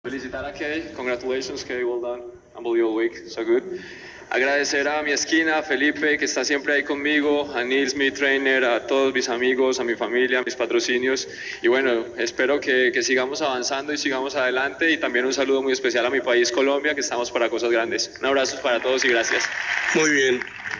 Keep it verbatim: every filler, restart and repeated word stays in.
Felicitar a Kay, congratulations Kay, well done, unbelievable week, so good. Agradecer a mi esquina, a Felipe, que está siempre ahí conmigo, a Nils, mi trainer, a todos mis amigos, a mi familia, a mis patrocinios. Y bueno, espero que, que sigamos avanzando y sigamos adelante. Y también un saludo muy especial a mi país, Colombia, que estamos para cosas grandes. Un abrazo para todos y gracias. Muy bien.